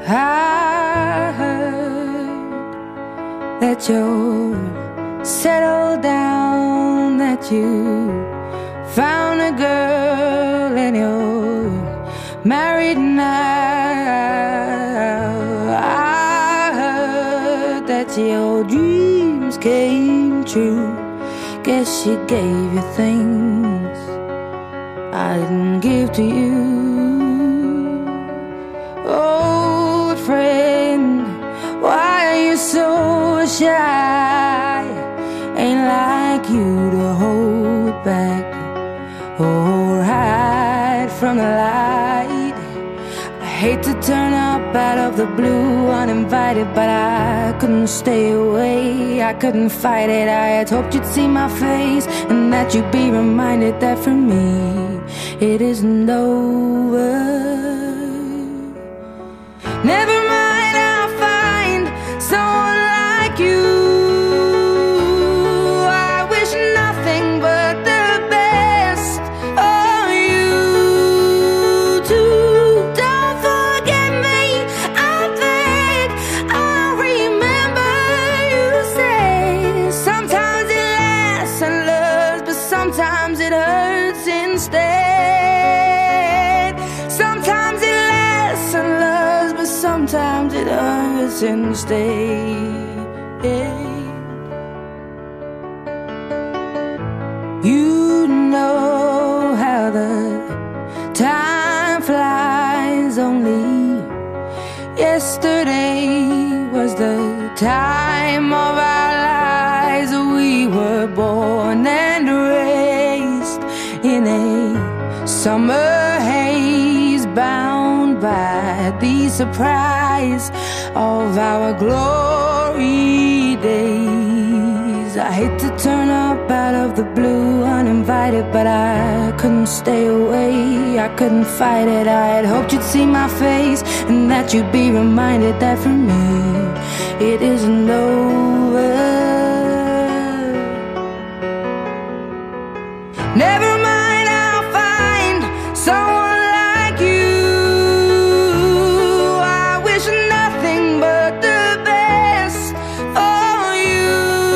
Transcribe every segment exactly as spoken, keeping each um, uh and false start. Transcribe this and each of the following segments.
I heard that you're settled down, that you found a girl and you're married now. I heard that your dreams came true. Guess she gave you things I didn't give to you. Old friend, why are you so shy? Ain't like you to hold back or hide from the light. I hate to turn up out of the blue uninvited, but I couldn't stay away, I couldn't fight it. I had hoped you'd see my face and that you'd be reminded that for me it isn't over. Never mind, I'll find someone like you. I wish nothing but the best for you too. Don't forget me, I think I'll remember you say sometimes it lasts and loves, but sometimes it hurts instead. Sometimes it lasts and loves, but sometimes it hurts instead. You know how the time flies. Only yesterday was the time of our lives. We were born and raised in a summer haze, bound by the surprise of our glory days. I hate to turn up out of the blue uninvited, but I couldn't stay away, I couldn't fight it. I had hoped you'd see my face and that you'd be reminded that for me it isn't over. Never mind, I'll find someone like you. I wish nothing but the best for you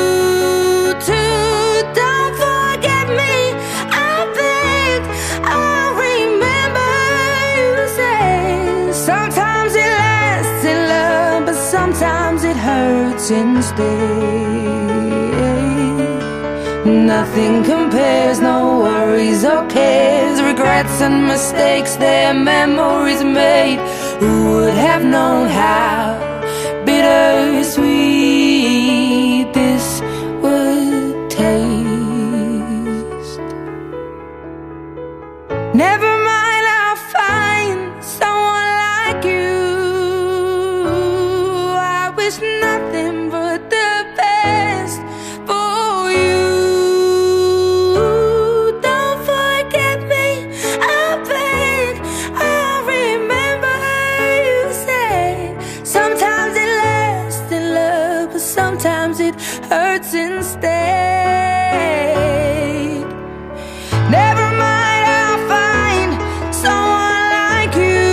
too. Don't forget me, I think I'll remember you say sometimes it lasts in love, but sometimes it hurts instead. Nothing compares, no worries or cares, regrets and mistakes, their memories made. Who would have known how bittersweet this would taste? Never mind, I'll find someone like you. I wish nothing but the best for you. Sometimes it hurts instead. Never mind, I'll find someone like you.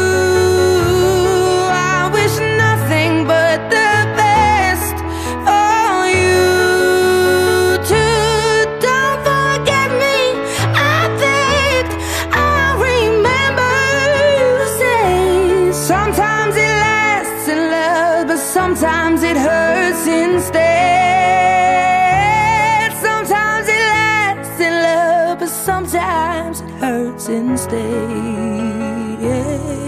I wish nothing but the best for you too. Don't forget me, I think I'll remember you say sometimes it lasts in love, but sometimes it hurts instead. Sometimes it lasts in love, but sometimes it hurts instead.